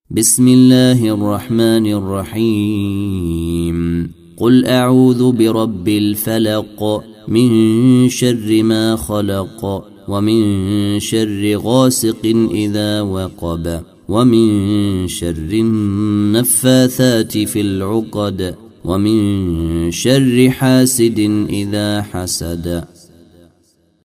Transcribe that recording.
بسم الله الرحمن الرحيم قل أعوذ برب الفلق من شر ما خلق ومن شر غاسق إذا وقب ومن شر النفاثات في العقد ومن شر حاسد إذا حسد.